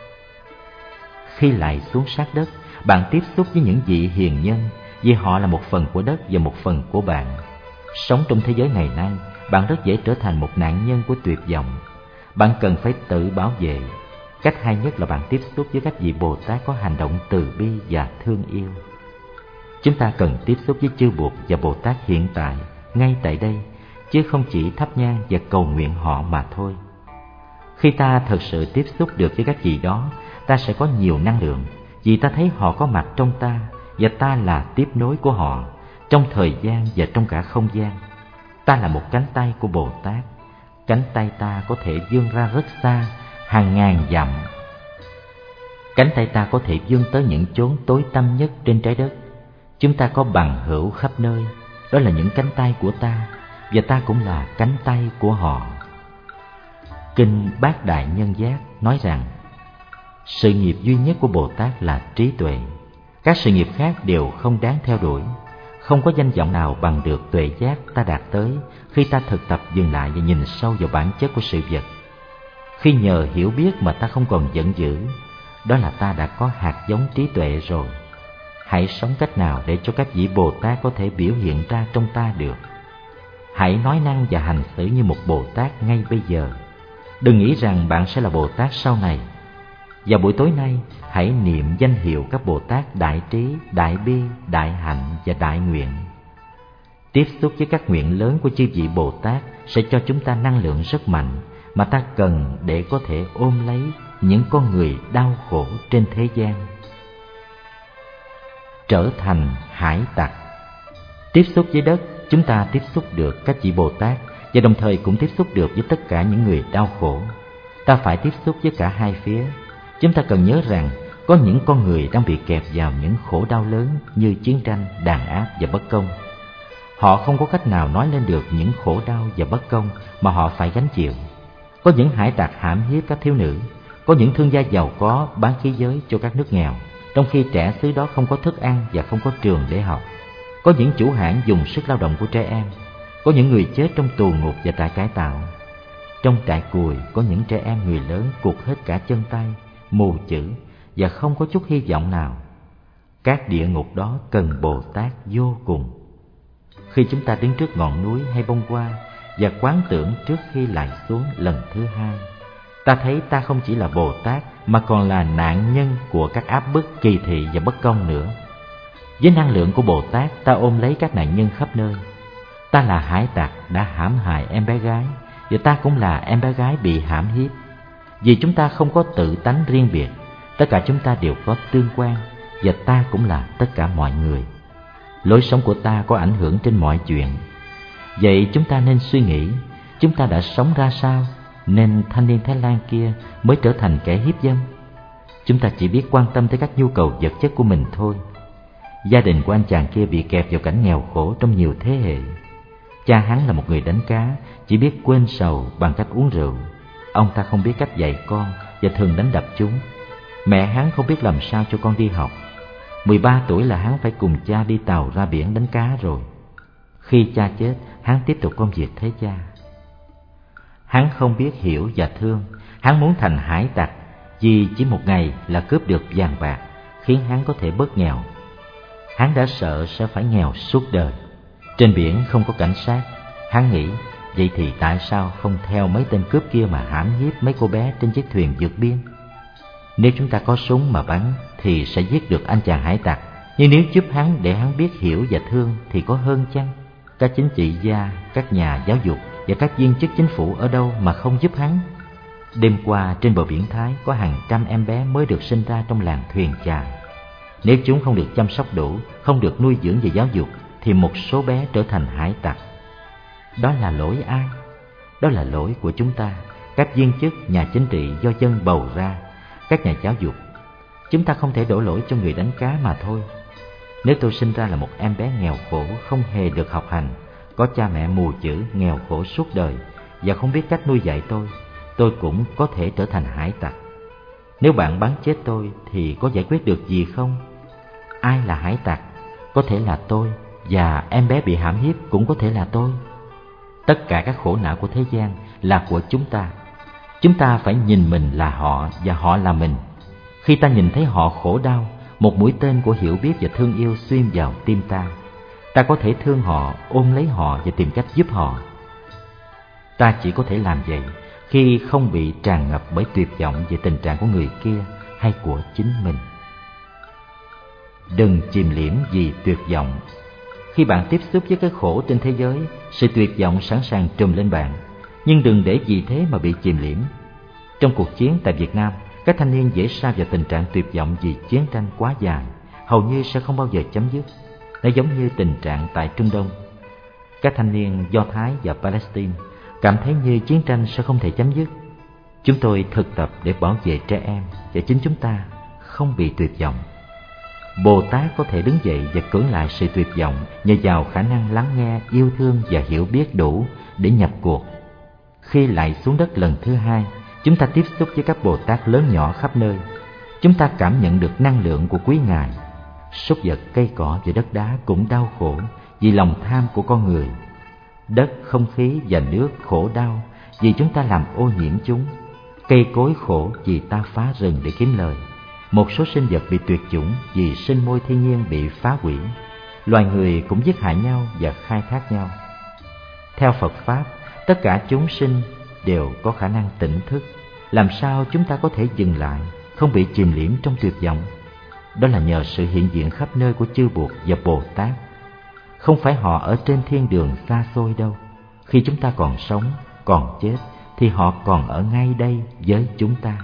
Khi lại xuống sát đất, bạn tiếp xúc với những vị hiền nhân, vì họ là một phần của đất và một phần của bạn. Sống trong thế giới ngày nay, bạn rất dễ trở thành một nạn nhân của tuyệt vọng. Bạn cần phải tự bảo vệ. Cách hay nhất là bạn tiếp xúc với các vị Bồ Tát có hành động từ bi và thương yêu. Chúng ta cần tiếp xúc với chư Bụt và Bồ Tát hiện tại, ngay tại đây, chứ không chỉ thắp nhang và cầu nguyện họ mà thôi. Khi ta thật sự tiếp xúc được với các vị đó, ta sẽ có nhiều năng lượng, vì ta thấy họ có mặt trong ta, và ta là tiếp nối của họ, trong thời gian và trong cả không gian. Ta là một cánh tay của Bồ Tát. cánh tay ta có thể vươn ra rất xa, hàng ngàn dặm. Cánh tay ta có thể vươn tới những chốn tối tăm nhất trên trái đất. Chúng ta có bằng hữu khắp nơi, đó là những cánh tay của ta, và ta cũng là cánh tay của họ. Kinh Bát Đại Nhân Giác nói rằng, sự nghiệp duy nhất của Bồ Tát là trí tuệ. Các sự nghiệp khác đều không đáng theo đuổi. Không có danh vọng nào bằng được tuệ giác ta đạt tới khi ta thực tập dừng lại và nhìn sâu vào bản chất của sự vật. Khi nhờ hiểu biết mà ta không còn giận dữ, đó là ta đã có hạt giống trí tuệ rồi. Hãy sống cách nào để cho các vị Bồ Tát có thể biểu hiện ra trong ta được. Hãy nói năng và hành xử như một Bồ Tát ngay bây giờ. Đừng nghĩ rằng bạn sẽ là Bồ Tát sau này. Vào buổi tối nay, hãy niệm danh hiệu các Bồ Tát Đại Trí, Đại Bi, Đại Hạnh và Đại Nguyện. Tiếp xúc với các nguyện lớn của chư vị Bồ Tát sẽ cho chúng ta năng lượng rất mạnh mà ta cần để có thể ôm lấy những con người đau khổ trên thế gian. Trở thành hải tặc. Tiếp xúc với đất, chúng ta tiếp xúc được các vị Bồ Tát và đồng thời cũng tiếp xúc được với tất cả những người đau khổ. Ta phải tiếp xúc với cả hai phía. Chúng ta cần nhớ rằng có những con người đang bị kẹp vào những khổ đau lớn như chiến tranh, đàn áp và bất công. Họ không có cách nào nói lên được những khổ đau và bất công mà họ phải gánh chịu. Có những hải tặc hãm hiếp các thiếu nữ, có những thương gia giàu có bán khí giới cho các nước nghèo, trong khi trẻ xứ đó không có thức ăn và không có trường để học. Có những chủ hãng dùng sức lao động của trẻ em, có những người chết trong tù ngục và trại cải tạo. Trong trại cùi có những trẻ em người lớn cụt hết cả chân tay, mù chữ và không có chút hy vọng nào. Các địa ngục đó cần Bồ Tát vô cùng. Khi chúng ta đứng trước ngọn núi hay bông hoa và quán tưởng trước khi lại xuống lần thứ hai, ta thấy ta không chỉ là Bồ Tát mà còn là nạn nhân của các áp bức, kỳ thị và bất công nữa. Với năng lượng của Bồ Tát, ta ôm lấy các nạn nhân khắp nơi. Ta là hải tặc đã hãm hại em bé gái, và ta cũng là em bé gái bị hãm hiếp. Vì chúng ta không có tự tánh riêng biệt, tất cả chúng ta đều có tương quan, và ta cũng là tất cả mọi người. Lối sống của ta có ảnh hưởng trên mọi chuyện. Vậy chúng ta nên suy nghĩ, chúng ta đã sống ra sao nên thanh niên Thái Lan kia mới trở thành kẻ hiếp dâm? Chúng ta chỉ biết quan tâm tới các nhu cầu vật chất của mình thôi. Gia đình của anh chàng kia bị kẹp vào cảnh nghèo khổ trong nhiều thế hệ. Cha hắn là một người đánh cá, chỉ biết quên sầu bằng cách uống rượu. Ông ta không biết cách dạy con và thường đánh đập chúng. Mẹ hắn không biết làm sao cho con đi học. mười ba tuổi là hắn phải cùng cha đi tàu ra biển đánh cá rồi. Khi cha chết, hắn tiếp tục công việc thế cha. Hắn không biết hiểu và thương. Hắn muốn thành hải tặc vì chỉ một ngày là cướp được vàng bạc, khiến hắn có thể bớt nghèo. Hắn đã sợ sẽ phải nghèo suốt đời. Trên biển không có cảnh sát. Hắn nghĩ, vậy thì tại sao không theo mấy tên cướp kia mà hãm hiếp mấy cô bé trên chiếc thuyền vượt biên? Nếu chúng ta có súng mà bắn thì sẽ giết được anh chàng hải tặc. Nhưng nếu giúp hắn để hắn biết hiểu và thương thì có hơn chăng? Các chính trị gia, các nhà giáo dục và các viên chức chính phủ ở đâu mà không giúp hắn? Đêm qua trên bờ biển Thái có hàng trăm em bé mới được sinh ra trong làng thuyền chài. Nếu chúng không được chăm sóc đủ, không được nuôi dưỡng và giáo dục, thì một số bé trở thành hải tặc. Đó là lỗi ai? Đó là lỗi của chúng ta, các viên chức, nhà chính trị do dân bầu ra, các nhà giáo dục. Chúng ta không thể đổ lỗi cho người đánh cá mà thôi. Nếu tôi sinh ra là một em bé nghèo khổ, không hề được học hành, có cha mẹ mù chữ, nghèo khổ suốt đời và không biết cách nuôi dạy tôi, tôi cũng có thể trở thành hải tặc. Nếu bạn bắn chết tôi thì có giải quyết được gì không? Ai là hải tặc? Có thể là tôi, và em bé bị hãm hiếp cũng có thể là tôi. Tất cả các khổ não của thế gian là của chúng ta. Chúng ta phải nhìn mình là họ và họ là mình. Khi ta nhìn thấy họ khổ đau, một mũi tên của hiểu biết và thương yêu xuyên vào tim ta. Ta có thể thương họ, ôm lấy họ và tìm cách giúp họ. Ta chỉ có thể làm vậy khi không bị tràn ngập bởi tuyệt vọng về tình trạng của người kia hay của chính mình. Đừng chìm liễm vì tuyệt vọng. Khi bạn tiếp xúc với cái khổ trên thế giới, sự tuyệt vọng sẵn sàng trùm lên bạn. Nhưng đừng để vì thế mà bị chìm liễm. Trong cuộc chiến tại Việt Nam, các thanh niên dễ sa vào tình trạng tuyệt vọng vì chiến tranh quá dài, hầu như sẽ không bao giờ chấm dứt. Nó giống như tình trạng tại Trung Đông. Các thanh niên Do Thái và Palestine cảm thấy như chiến tranh sẽ không thể chấm dứt. Chúng tôi thực tập để bảo vệ trẻ em và chính chúng ta không bị tuyệt vọng. Bồ Tát có thể đứng dậy và cưỡng lại sự tuyệt vọng nhờ vào khả năng lắng nghe, yêu thương và hiểu biết đủ để nhập cuộc. Khi lại xuống đất lần thứ hai, chúng ta tiếp xúc với các Bồ Tát lớn nhỏ khắp nơi. Chúng ta cảm nhận được năng lượng của quý ngài. Súc vật, cây cỏ và đất đá cũng đau khổ vì lòng tham của con người. Đất, không khí và nước khổ đau vì chúng ta làm ô nhiễm chúng. Cây cối khổ vì ta phá rừng để kiếm lời. Một số sinh vật bị tuyệt chủng vì sinh môi thiên nhiên bị phá hủy. Loài người cũng giết hại nhau và khai thác nhau. Theo Phật Pháp, tất cả chúng sinh đều có khả năng tỉnh thức. Làm sao chúng ta có thể dừng lại, không bị chìm liễm trong tuyệt vọng? Đó là nhờ sự hiện diện khắp nơi của chư Bụt và Bồ Tát. Không phải họ ở trên thiên đường xa xôi đâu. Khi chúng ta còn sống, còn chết, thì họ còn ở ngay đây với chúng ta.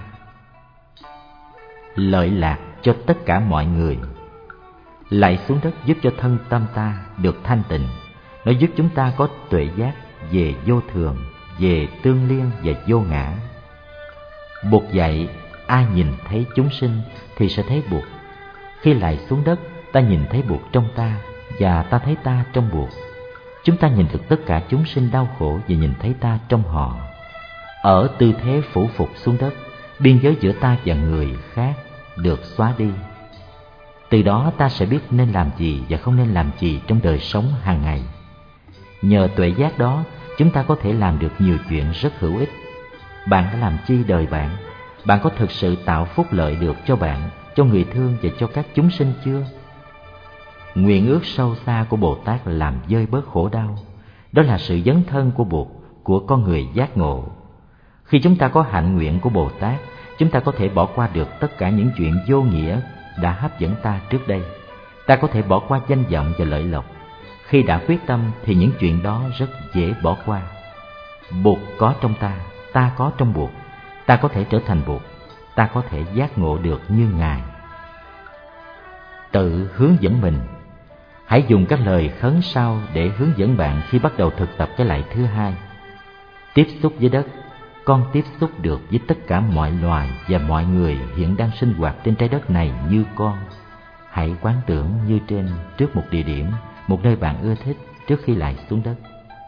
Lợi lạc cho tất cả mọi người. Lạy xuống đất giúp cho thân tâm ta được thanh tịnh. Nó giúp chúng ta có tuệ giác về vô thường, về tương liên và vô ngã. Bụt dạy ai nhìn thấy chúng sinh thì sẽ thấy Bụt. Khi lạy xuống đất, ta nhìn thấy Bụt trong ta và ta thấy ta trong Bụt. Chúng ta nhìn được tất cả chúng sinh đau khổ và nhìn thấy ta trong họ. Ở tư thế phủ phục xuống đất, biên giới giữa ta và người khác được xóa đi. Từ đó ta sẽ biết nên làm gì và không nên làm gì trong đời sống hàng ngày. Nhờ tuệ giác đó, chúng ta có thể làm được nhiều chuyện rất hữu ích. Bạn đã làm chi đời bạn? Bạn có thực sự tạo phúc lợi được cho bạn, cho người thương và cho các chúng sinh chưa? Nguyện ước sâu xa của Bồ Tát là làm vơi bớt khổ đau. Đó là sự dấn thân của Bụt, của con người giác ngộ. Khi chúng ta có hạnh nguyện của Bồ Tát, chúng ta có thể bỏ qua được tất cả những chuyện vô nghĩa đã hấp dẫn ta trước đây. Ta có thể bỏ qua danh vọng và lợi lộc. Khi đã quyết tâm thì những chuyện đó rất dễ bỏ qua. Bụt có trong ta, ta có trong Bụt. Ta có thể trở thành Bụt. Ta có thể giác ngộ được như Ngài. Tự hướng dẫn mình. Hãy dùng các lời khấn sau để hướng dẫn bạn khi bắt đầu thực tập cái lạy thứ hai. Tiếp xúc với đất. Con tiếp xúc được với tất cả mọi loài và mọi người hiện đang sinh hoạt trên trái đất này như con. Hãy quán tưởng như trên trước một địa điểm, một nơi bạn ưa thích trước khi lại xuống đất.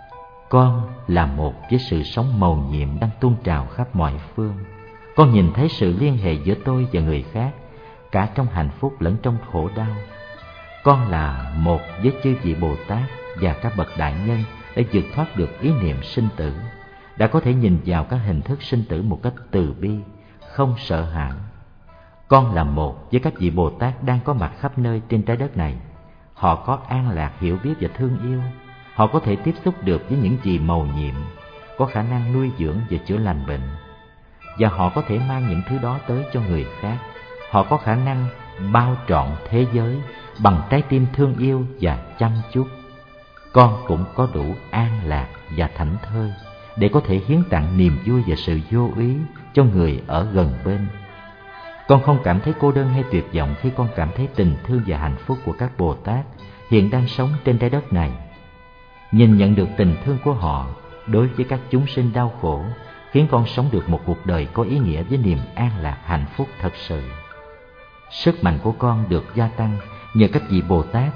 Con là một với sự sống mầu nhiệm đang tuôn trào khắp mọi phương. Con nhìn thấy sự liên hệ giữa tôi và người khác, cả trong hạnh phúc lẫn trong khổ đau. Con là một với chư vị Bồ Tát và các bậc đại nhân đã vượt thoát được ý niệm sinh tử, đã có thể nhìn vào các hình thức sinh tử một cách từ bi, không sợ hãi. Con là một với các vị Bồ Tát đang có mặt khắp nơi trên trái đất này. Họ có an lạc, hiểu biết và thương yêu. Họ có thể tiếp xúc được với những gì mầu nhiệm, có khả năng nuôi dưỡng và chữa lành bệnh. Và họ có thể mang những thứ đó tới cho người khác. Họ có khả năng bao trọn thế giới bằng trái tim thương yêu và chăm chút. Con cũng có đủ an lạc và thảnh thơi để có thể hiến tặng niềm vui và sự vô úy cho người ở gần bên. Con không cảm thấy cô đơn hay tuyệt vọng khi con cảm thấy tình thương và hạnh phúc của các Bồ Tát hiện đang sống trên trái đất này. Nhìn nhận được tình thương của họ đối với các chúng sinh đau khổ khiến con sống được một cuộc đời có ý nghĩa với niềm an lạc hạnh phúc thật sự. Sức mạnh của con được gia tăng nhờ các vị Bồ Tát.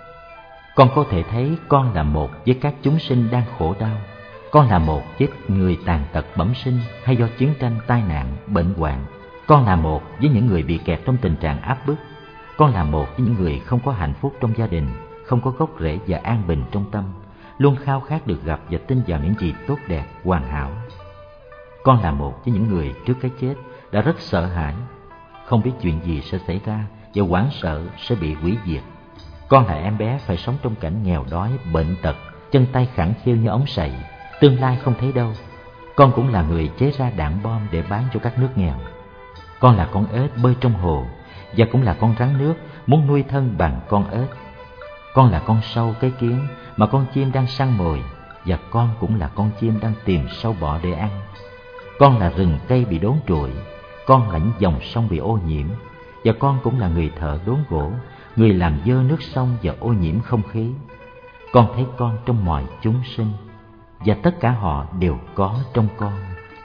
Con có thể thấy con là một với các chúng sinh đang khổ đau. Con là một với người tàn tật bẩm sinh hay do chiến tranh, tai nạn, bệnh hoạn. Con là một với những người bị kẹt trong tình trạng áp bức. Con là một với những người không có hạnh phúc trong gia đình, không có gốc rễ và an bình trong tâm, luôn khao khát được gặp và tin vào những gì tốt đẹp, hoàn hảo. Con là một với những người trước cái chết đã rất sợ hãi, không biết chuyện gì sẽ xảy ra và hoảng sợ sẽ bị hủy diệt. Con là em bé phải sống trong cảnh nghèo đói, bệnh tật, chân tay khẳng khiu như ống sậy, tương lai không thấy đâu. Con cũng là người chế ra đạn bom để bán cho các nước nghèo. Con là con ếch bơi trong hồ và cũng là con rắn nước muốn nuôi thân bằng con ếch. Con là con sâu cái kiến mà con chim đang săn mồi, và con cũng là con chim đang tìm sâu bọ để ăn. Con là rừng cây bị đốn trụi, con là những dòng sông bị ô nhiễm, và con cũng là người thợ đốn gỗ, người làm dơ nước sông và ô nhiễm không khí. Con thấy con trong mọi chúng sinh. và tất cả họ đều có trong con.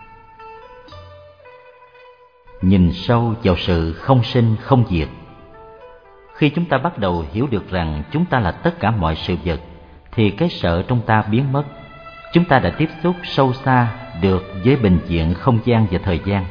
Nhìn sâu vào sự không sinh không diệt. Khi chúng ta bắt đầu hiểu được rằng chúng ta là tất cả mọi sự vật, thì cái sợ trong ta biến mất. Chúng ta đã tiếp xúc sâu xa được với bình diện không gian và thời gian.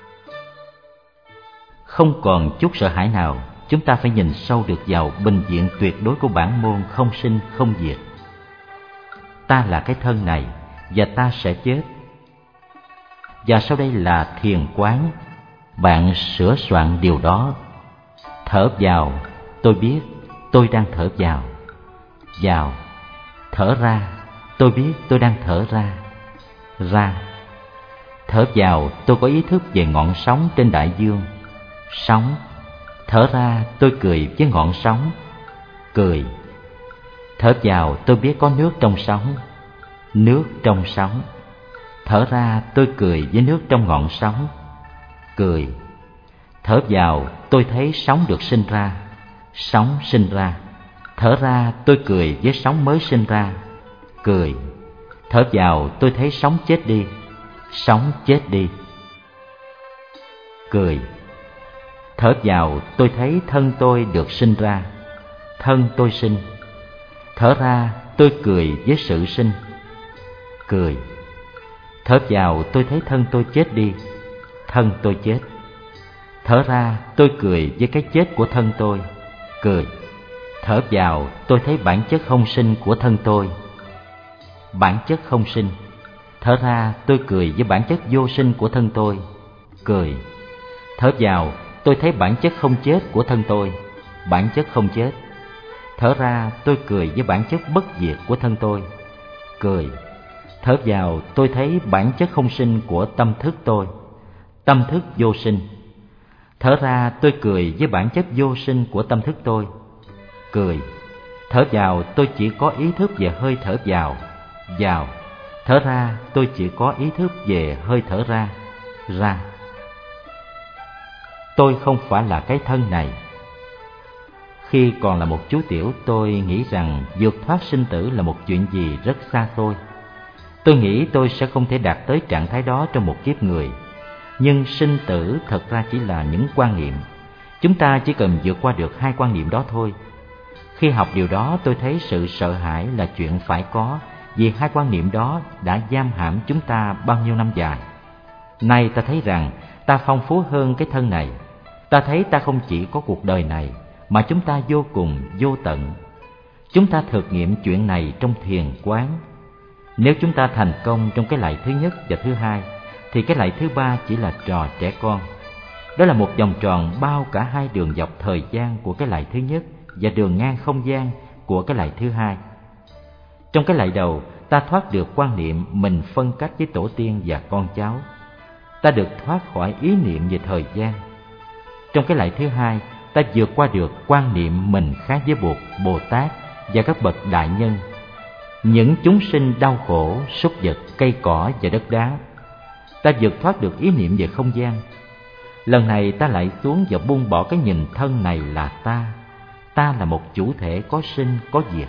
Không còn chút sợ hãi nào, chúng ta phải nhìn sâu được vào bình diện tuyệt đối của bản môn không sinh không diệt. Ta là cái thân này và ta sẽ chết. Và sau đây là thiền quán. Bạn sửa soạn điều đó. Thở vào, tôi biết tôi đang thở vào. Vào. Thở ra, tôi biết tôi đang thở ra. Ra. Thở vào, tôi có ý thức về ngọn sóng trên đại dương. Sóng. Thở ra, tôi cười với ngọn sóng. Cười. Thở vào, tôi biết có nước trong sóng. Nước trong sóng. Thở ra, tôi cười với nước trong ngọn sóng. Cười. Thở vào, tôi thấy sóng được sinh ra. Sóng sinh ra. Thở ra, tôi cười với sóng mới sinh ra. Cười. Thở vào, tôi thấy sóng chết đi. Sóng chết đi. Cười. Thở vào, tôi thấy thân tôi được sinh ra. Thân tôi sinh. Thở ra, tôi cười với sự sinh. Cười. Thở vào, tôi thấy thân tôi chết đi. Thân tôi chết. Thở ra, tôi cười với cái chết của thân tôi. Cười. Thở vào, tôi thấy bản chất không sinh của thân tôi. Bản chất không sinh. Thở ra, tôi cười với bản chất vô sinh của thân tôi. Cười. Thở vào, tôi thấy bản chất không chết của thân tôi. Bản chất không chết. Thở ra, tôi cười với bản chất bất diệt của thân tôi. Cười. Thở vào, tôi thấy bản chất không sinh của tâm thức tôi. Tâm thức vô sinh. Thở ra, tôi cười với bản chất vô sinh của tâm thức tôi. Cười. Thở vào, tôi chỉ có ý thức về hơi thở vào. Vào. Thở ra, tôi chỉ có ý thức về hơi thở ra. Ra. Tôi không phải là cái thân này. Khi còn là một chú tiểu, tôi nghĩ rằng vượt thoát sinh tử là một chuyện gì rất xa xôi. Tôi nghĩ tôi sẽ không thể đạt tới trạng thái đó trong một kiếp người. Nhưng sinh tử thật ra chỉ là những quan niệm. Chúng ta chỉ cần vượt qua được hai quan niệm đó thôi. Khi học điều đó, tôi thấy sự sợ hãi là chuyện phải có, vì hai quan niệm đó đã giam hãm chúng ta bao nhiêu năm dài. Nay ta thấy rằng ta phong phú hơn cái thân này. Ta thấy ta không chỉ có cuộc đời này, mà chúng ta vô cùng vô tận. Chúng ta thực nghiệm chuyện này trong thiền quán. Nếu chúng ta thành công trong cái lại thứ nhất và thứ hai, thì cái lại thứ ba chỉ là trò trẻ con. Đó là một vòng tròn bao cả hai đường dọc thời gian của cái lại thứ nhất và đường ngang không gian của cái lại thứ hai. Trong cái lại đầu, ta thoát được quan niệm mình phân cách với tổ tiên và con cháu. Ta được thoát khỏi ý niệm về thời gian. Trong cái lại thứ hai, ta vượt qua được quan niệm mình khác với Bụt, Bồ Tát và các bậc đại nhân, những chúng sinh đau khổ, súc vật, cây cỏ và đất đá. Ta vượt thoát được ý niệm về không gian. Lần này ta lại xuống và buông bỏ cái nhìn thân này là ta. Ta là một chủ thể có sinh, có diệt.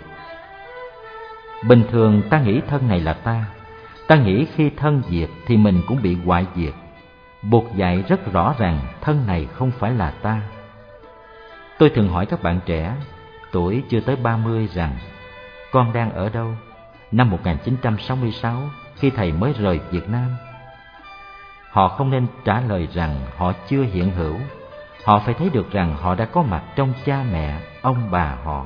Bình thường ta nghĩ thân này là ta. Ta nghĩ khi thân diệt thì mình cũng bị hoại diệt. Bụt dạy rất rõ rằng thân này không phải là ta. Tôi thường hỏi các bạn trẻ, tuổi chưa tới ba mươi rằng: con đang ở đâu? Năm một nghìn chín trăm sáu mươi sáu, khi thầy mới rời Việt Nam. Họ không nên trả lời rằng họ chưa hiện hữu. Họ phải thấy được rằng họ đã có mặt trong cha mẹ, ông bà họ.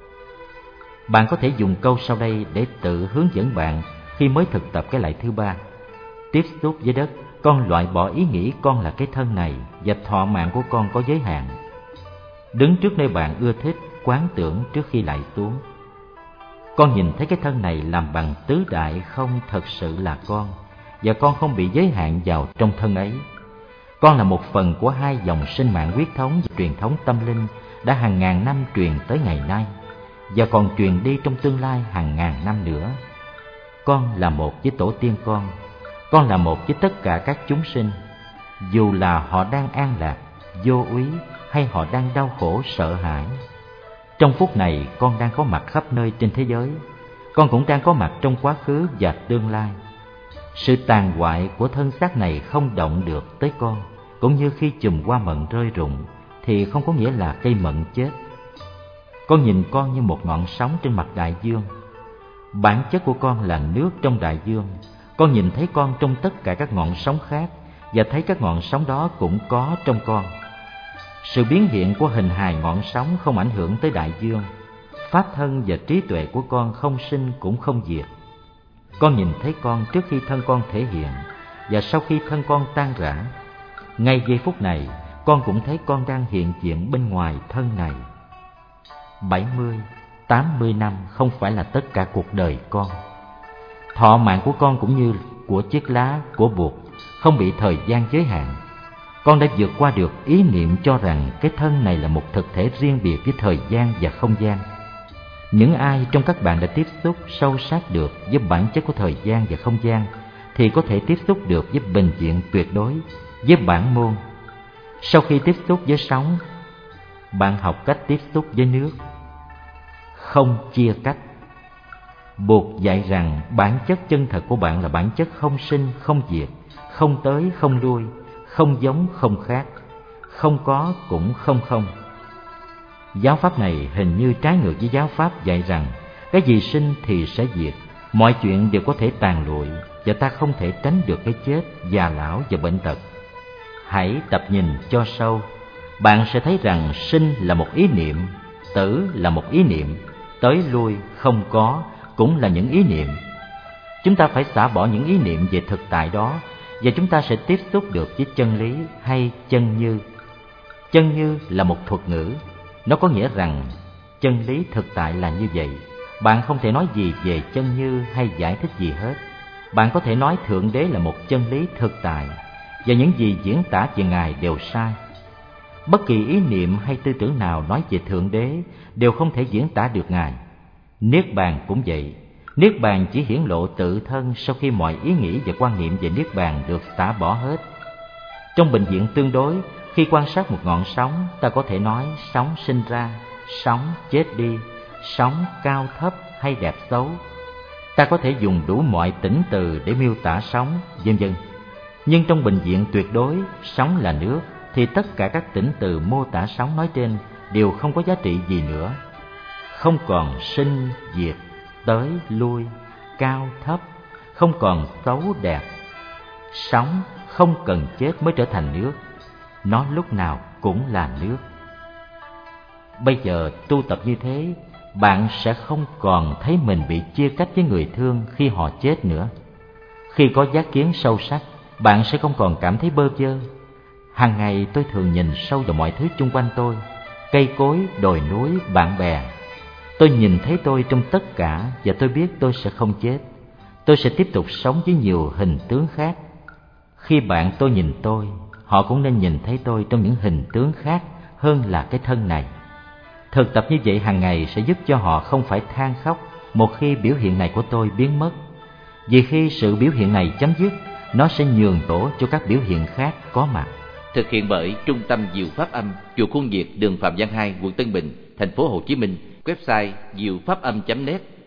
Bạn có thể dùng câu sau đây để tự hướng dẫn bạn khi mới thực tập cái lại thứ ba. Tiếp xúc với đất, con loại bỏ ý nghĩ con là cái thân này và thọ mạng của con có giới hạn. Đứng trước nơi bạn ưa thích, quán tưởng trước khi lại xuống. Con nhìn thấy cái thân này làm bằng tứ đại không thật sự là con, và con không bị giới hạn vào trong thân ấy. Con là một phần của hai dòng sinh mạng huyết thống và truyền thống tâm linh đã hàng ngàn năm truyền tới ngày nay, và còn truyền đi trong tương lai hàng ngàn năm nữa. Con là một với tổ tiên con. Con là một với tất cả các chúng sinh, dù là họ đang an lạc, vô úy hay họ đang đau khổ sợ hãi. Trong phút này con đang có mặt khắp nơi trên thế giới. con cũng đang có mặt trong quá khứ và tương lai. Sự tàn hoại của thân xác này không động được tới con, cũng như khi chùm hoa mận rơi rụng thì không có nghĩa là cây mận chết. Con nhìn con như một ngọn sóng trên mặt đại dương. Bản chất của con là nước trong đại dương. Con nhìn thấy con trong tất cả các ngọn sóng khác, và thấy các ngọn sóng đó cũng có trong con. Sự biến hiện của hình hài ngọn sóng không ảnh hưởng tới đại dương. Pháp thân và trí tuệ của con không sinh cũng không diệt. Con nhìn thấy con trước khi thân con thể hiện, và sau khi thân con tan rã. Ngay giây phút này, con cũng thấy con đang hiện diện bên ngoài thân này. Bảy mươi, tám mươi năm không phải là tất cả cuộc đời con. Thọ mạng của con cũng như của chiếc lá của bụt, không bị thời gian giới hạn. Con đã vượt qua được ý niệm cho rằng cái thân này là một thực thể riêng biệt với thời gian và không gian. Những ai trong các bạn đã tiếp xúc sâu sát được với bản chất của thời gian và không gian thì có thể tiếp xúc được với bình diện tuyệt đối, với bản môn. Sau khi tiếp xúc với sóng, bạn học cách tiếp xúc với nước, không chia cách. Bụt dạy rằng bản chất chân thật của bạn là bản chất không sinh, không diệt, không tới, không lui, không giống, không khác, không có cũng không không. Giáo pháp này hình như trái ngược với giáo pháp dạy rằng cái gì sinh thì sẽ diệt, mọi chuyện đều có thể tàn lụi, và ta không thể tránh được cái chết, già lão và bệnh tật. Hãy tập nhìn cho sâu, bạn sẽ thấy rằng sinh là một ý niệm, tử là một ý niệm, tới lui, không có cũng là những ý niệm. Chúng ta phải xả bỏ những ý niệm về thực tại đó, và chúng ta sẽ tiếp xúc được với chân lý hay chân như. Chân như là một thuật ngữ. Nó có nghĩa rằng chân lý thực tại là như vậy. Bạn không thể nói gì về chân như hay giải thích gì hết. Bạn có thể nói Thượng Đế là một chân lý thực tại, và những gì diễn tả về Ngài đều sai. Bất kỳ ý niệm hay tư tưởng nào nói về Thượng Đế đều không thể diễn tả được Ngài. Niết bàn cũng vậy. Niết bàn chỉ hiển lộ tự thân sau khi mọi ý nghĩ và quan niệm về Niết bàn được xả bỏ hết. Trong bệnh viện tương đối, khi quan sát một ngọn sóng, ta có thể nói sóng sinh ra, sóng chết đi, sóng cao thấp hay đẹp xấu. Ta có thể dùng đủ mọi tỉnh từ để miêu tả sóng, vân vân. Nhưng trong bệnh viện tuyệt đối, sóng là nước, thì tất cả các tỉnh từ mô tả sóng nói trên đều không có giá trị gì nữa. Không còn sinh, diệt, tới, lui, cao, thấp, không còn xấu, đẹp. Sóng không cần chết mới trở thành nước. Nó lúc nào cũng là nước. Bây giờ tu tập như thế, bạn sẽ không còn thấy mình bị chia cách với người thương khi họ chết nữa. Khi có giác kiến sâu sắc, bạn sẽ không còn cảm thấy bơ vơ. Hàng ngày tôi thường nhìn sâu vào mọi thứ chung quanh tôi, cây cối, đồi núi, bạn bè. Tôi nhìn thấy tôi trong tất cả, và tôi biết tôi sẽ không chết. Tôi sẽ tiếp tục sống với nhiều hình tướng khác. Khi bạn tôi nhìn tôi, họ cũng nên nhìn thấy tôi trong những hình tướng khác hơn là cái thân này. Thực tập như vậy hàng ngày sẽ giúp cho họ không phải than khóc một khi biểu hiện này của tôi biến mất. Vì khi sự biểu hiện này chấm dứt, nó sẽ nhường chỗ cho các biểu hiện khác có mặt. Thực hiện bởi Trung tâm Diệu Pháp Âm, chùa Khuôn Việt, đường Phạm Văn hai, quận Tân Bình, thành phố Hồ Chí Minh. Website diệu pháp âm chấm net.